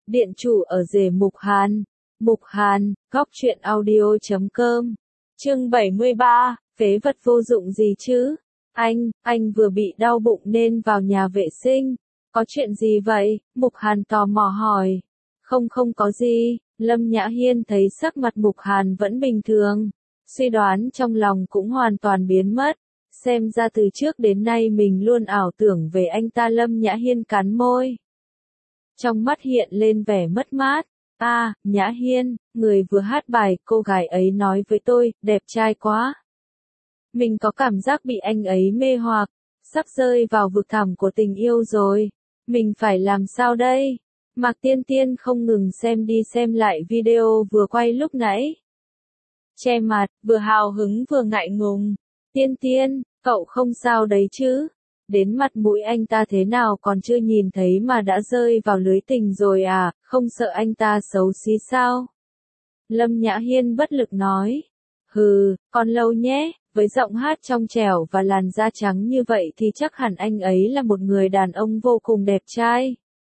Điện chủ ở rể Mục Hàn. Mục Hàn, góc truyện audio.com. Chương 73, phế vật vô dụng gì chứ? Anh vừa bị đau bụng nên vào nhà vệ sinh. Có chuyện gì vậy? Mục Hàn tò mò hỏi. Không có gì. Lâm Nhã Hiên thấy sắc mặt Mục Hàn vẫn bình thường. Suy đoán trong lòng cũng hoàn toàn biến mất. Xem ra từ trước đến nay mình luôn ảo tưởng về anh ta. Lâm Nhã Hiên cắn môi. Trong mắt hiện lên vẻ mất mát. Nhã Hiên, người vừa hát bài, cô gái ấy nói với tôi, đẹp trai quá. Mình có cảm giác bị anh ấy mê hoặc, sắp rơi vào vực thẳm của tình yêu rồi. Mình phải làm sao đây? Mạc Tiên Tiên không ngừng xem đi xem lại video vừa quay lúc nãy. Che mặt, vừa hào hứng vừa ngại ngùng. Tiên Tiên, cậu không sao đấy chứ? Đến mặt mũi anh ta thế nào còn chưa nhìn thấy mà đã rơi vào lưới tình rồi à, không sợ anh ta xấu xí sao? Lâm Nhã Hiên bất lực nói. Còn lâu nhé, với giọng hát trong trẻo và làn da trắng như vậy thì chắc hẳn anh ấy là một người đàn ông vô cùng đẹp trai.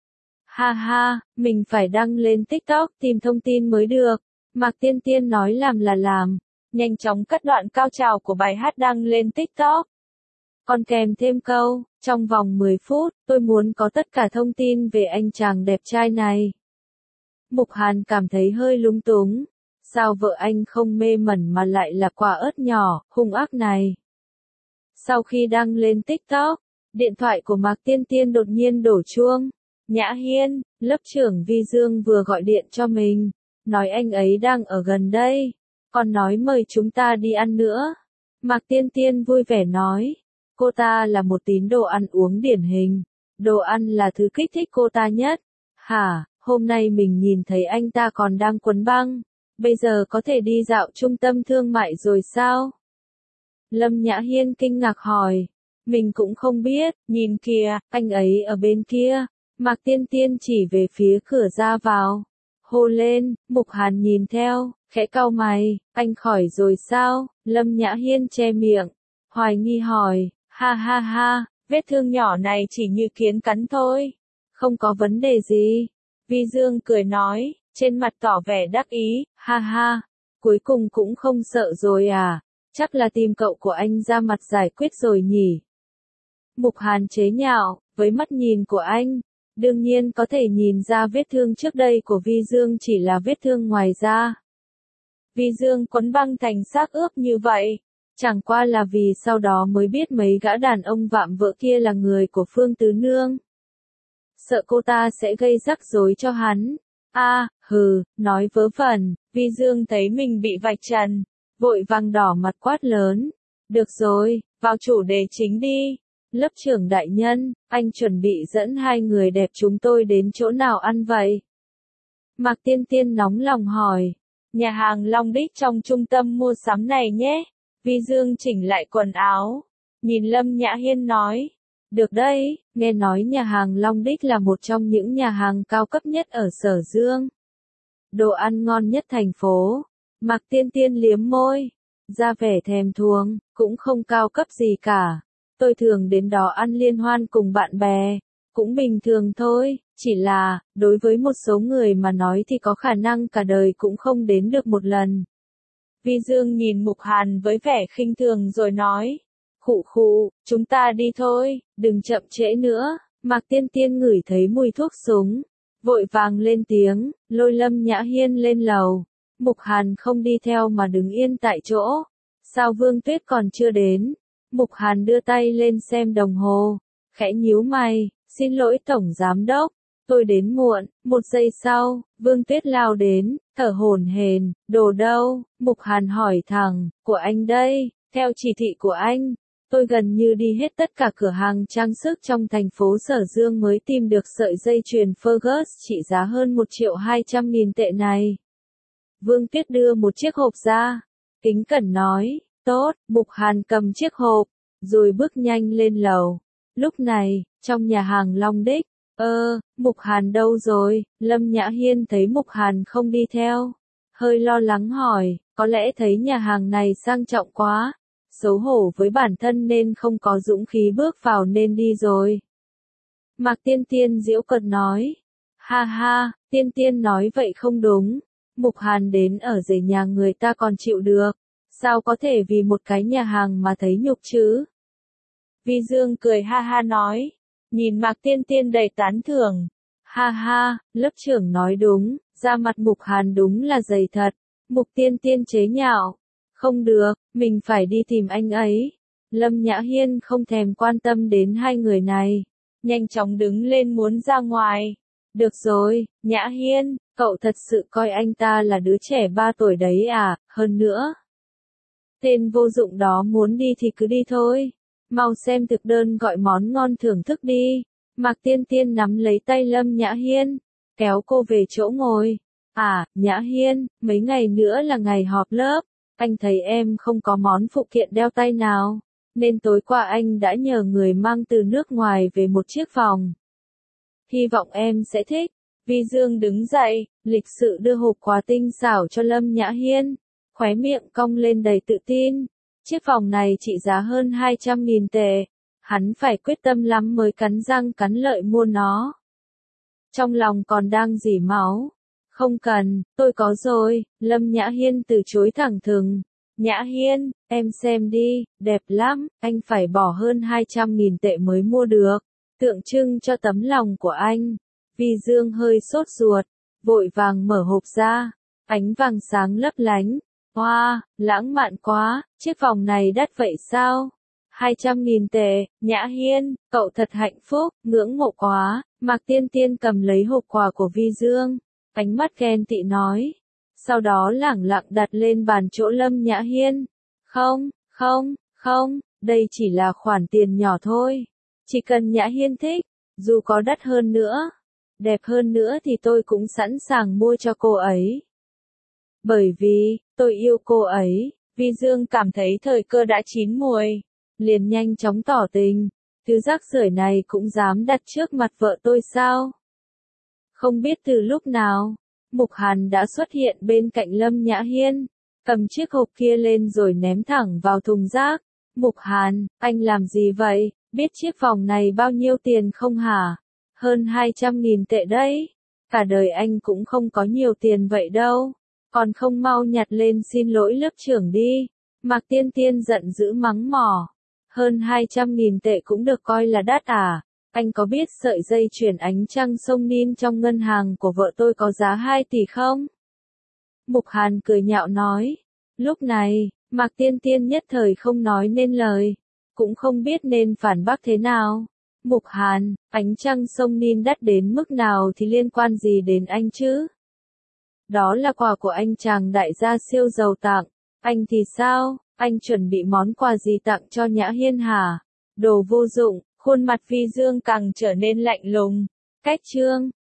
Ha, mình phải đăng lên TikTok tìm thông tin mới được. Mạc Tiên Tiên nói làm là làm, nhanh chóng cắt đoạn cao trào của bài hát đăng lên TikTok. Còn kèm thêm câu, trong vòng 10 phút, tôi muốn có tất cả thông tin về anh chàng đẹp trai này. Mục Hàn cảm thấy hơi lúng túng. Sao vợ anh không mê mẩn mà lại là quả ớt nhỏ, hung ác này? Sau khi đăng lên TikTok, điện thoại của Mạc Tiên Tiên đột nhiên đổ chuông. Nhã Hiên, lớp trưởng Vi Dương vừa gọi điện cho mình, nói anh ấy đang ở gần đây, còn nói mời chúng ta đi ăn nữa. Mạc Tiên Tiên vui vẻ nói. Cô ta là một tín đồ ăn uống điển hình. Đồ ăn là thứ kích thích cô ta nhất. Hôm nay mình nhìn thấy anh ta còn đang quấn băng. Bây giờ có thể đi dạo trung tâm thương mại rồi sao? Lâm Nhã Hiên kinh ngạc hỏi. Mình cũng không biết, nhìn kìa, anh ấy ở bên kia. Mạc Tiên Tiên chỉ về phía cửa ra vào. Hô lên, Mục Hàn nhìn theo, khẽ cau mày, anh khỏi rồi sao? Lâm Nhã Hiên che miệng, hoài nghi hỏi. Ha, vết thương nhỏ này chỉ như kiến cắn thôi. Không có vấn đề gì. Vi Dương cười nói, trên mặt tỏ vẻ đắc ý. Ha, cuối cùng cũng không sợ rồi à? Chắc là tìm cậu của anh ra mặt giải quyết rồi nhỉ? Mục Hàn chế nhạo, với mắt nhìn của anh, đương nhiên có thể nhìn ra vết thương trước đây của Vi Dương chỉ là vết thương ngoài da. Vi Dương quấn băng thành xác ướp như vậy. Chẳng qua là vì sau đó mới biết mấy gã đàn ông vạm vỡ kia là người của Phương Tứ Nương. Sợ cô ta sẽ gây rắc rối cho hắn. Nói vớ vẩn, Vi Dương thấy mình bị vạch trần, vội vàng đỏ mặt quát lớn. Được rồi, vào chủ đề chính đi. Lớp trưởng đại nhân, anh chuẩn bị dẫn hai người đẹp chúng tôi đến chỗ nào ăn vậy? Mạc Tiên Tiên nóng lòng hỏi. Nhà hàng Long Đích trong trung tâm mua sắm này nhé. Vi Dương chỉnh lại quần áo, nhìn Lâm Nhã Hiên nói. Được đấy, nghe nói nhà hàng Long Đích là một trong những nhà hàng cao cấp nhất ở Sở Dương. Đồ ăn ngon nhất thành phố. Mạc Tiên Tiên liếm môi, ra vẻ thèm thuồng, cũng không cao cấp gì cả. Tôi thường đến đó ăn liên hoan cùng bạn bè, cũng bình thường thôi, chỉ là, đối với một số người mà nói thì có khả năng cả đời cũng không đến được một lần. Vi Dương nhìn Mục Hàn với vẻ khinh thường rồi nói. Khụ, chúng ta đi thôi, đừng chậm trễ nữa. Mạc Tiên Tiên ngửi thấy mùi thuốc súng, vội vàng lên tiếng, lôi Lâm Nhã Hiên lên lầu. Mục Hàn không đi theo mà đứng yên tại chỗ. Sao Vương Tuyết còn chưa đến? Mục Hàn đưa tay lên xem đồng hồ, khẽ nhíu mày, xin lỗi Tổng Giám Đốc, tôi đến muộn. 1 giây sau, Vương Tuyết lao đến, thở hổn hển, đồ đâu? Mục Hàn hỏi thẳng, của anh đây, theo chỉ thị của anh. Tôi gần như đi hết tất cả cửa hàng trang sức trong thành phố Sở Dương mới tìm được sợi dây chuyền Fergus trị giá hơn 1.200.000 tệ này. Vương Tuyết đưa một chiếc hộp ra, kính cẩn nói, tốt. Mục Hàn cầm chiếc hộp, rồi bước nhanh lên lầu. Lúc này, trong nhà hàng Long Đích, Mục Hàn đâu rồi? Lâm Nhã Hiên thấy Mục Hàn không đi theo, hơi lo lắng hỏi, có lẽ thấy nhà hàng này sang trọng quá, xấu hổ với bản thân nên không có dũng khí bước vào nên đi rồi. Mạc Tiên Tiên giễu cợt nói, ha, Tiên Tiên nói vậy không đúng. Mục Hàn đến ở rể nhà người ta còn chịu được. Sao có thể vì một cái nhà hàng mà thấy nhục chứ? Vi Dương cười ha ha nói. Nhìn Mạc Tiên Tiên đầy tán thưởng. Ha ha, lớp trưởng nói đúng, da mặt Mục Hàn đúng là dày thật. Mục Tiên Tiên chế nhạo. Không được, mình phải đi tìm anh ấy. Lâm Nhã Hiên không thèm quan tâm đến hai người này. Nhanh chóng đứng lên muốn ra ngoài. Được rồi, Nhã Hiên, cậu thật sự coi anh ta là đứa trẻ 3 tuổi đấy à, hơn nữa. Tên vô dụng đó muốn đi thì cứ đi thôi. Mau xem thực đơn gọi món ngon thưởng thức đi. Mạc Tiên Tiên nắm lấy tay Lâm Nhã Hiên, kéo cô về chỗ ngồi. À, Nhã Hiên, mấy ngày nữa là ngày họp lớp. Anh thấy em không có món phụ kiện đeo tay nào, nên tối qua anh đã nhờ người mang từ nước ngoài về một chiếc vòng. Hy vọng em sẽ thích. Vi Dương đứng dậy, lịch sự đưa hộp quà tinh xảo cho Lâm Nhã Hiên, khóe miệng cong lên đầy tự tin. Chiếc vòng này trị giá hơn 200.000 tệ. Hắn phải quyết tâm lắm mới cắn răng cắn lợi mua nó. Trong lòng còn đang rỉ máu. Không cần, tôi có rồi, Lâm Nhã Hiên từ chối thẳng thừng. Nhã Hiên, em xem đi, đẹp lắm, anh phải bỏ hơn 200.000 tệ mới mua được. Tượng trưng cho tấm lòng của anh. Vi Dương hơi sốt ruột, vội vàng mở hộp ra. Ánh vàng sáng lấp lánh. Wow, lãng mạn quá, chiếc vòng này đắt vậy sao? 200.000 tệ, Nhã Hiên, cậu thật hạnh phúc, ngưỡng mộ quá. Mạc Tiên Tiên cầm lấy hộp quà của Vi Dương, ánh mắt ghen tị nói. Sau đó lẳng lặng đặt lên bàn chỗ Lâm Nhã Hiên. Không, không, không, đây chỉ là khoản tiền nhỏ thôi. Chỉ cần Nhã Hiên thích, dù có đắt hơn nữa, đẹp hơn nữa thì tôi cũng sẵn sàng mua cho cô ấy. Bởi vì, tôi yêu cô ấy. Vi Dương cảm thấy thời cơ đã chín muồi, liền nhanh chóng tỏ tình. Thứ rác rưởi này cũng dám đặt trước mặt vợ tôi sao? Không biết từ lúc nào, Mục Hàn đã xuất hiện bên cạnh Lâm Nhã Hiên, cầm chiếc hộp kia lên rồi ném thẳng vào thùng rác. Mục Hàn, anh làm gì vậy? Biết chiếc vòng này bao nhiêu tiền không hả? Hơn 200.000 tệ đấy. Cả đời anh cũng không có nhiều tiền vậy đâu. Còn không mau nhặt lên xin lỗi lớp trưởng đi. Mạc Tiên Tiên giận dữ mắng mỏ. Hơn 200.000 tệ cũng được coi là đắt à? Anh có biết sợi dây chuyền ánh trăng sông Nin trong ngân hàng của vợ tôi có giá 2 tỷ không? Mục Hàn cười nhạo nói. Lúc này, Mạc Tiên Tiên nhất thời không nói nên lời, cũng không biết nên phản bác thế nào. Mục Hàn, ánh trăng sông Nin đắt đến mức nào thì liên quan gì đến anh chứ? Đó là quà của anh chàng đại gia siêu giàu tặng. Anh thì sao? Anh chuẩn bị món quà gì tặng cho Nhã Hiên hả? Đồ vô dụng. Khuôn mặt Vi Dương càng trở nên lạnh lùng. Cách chương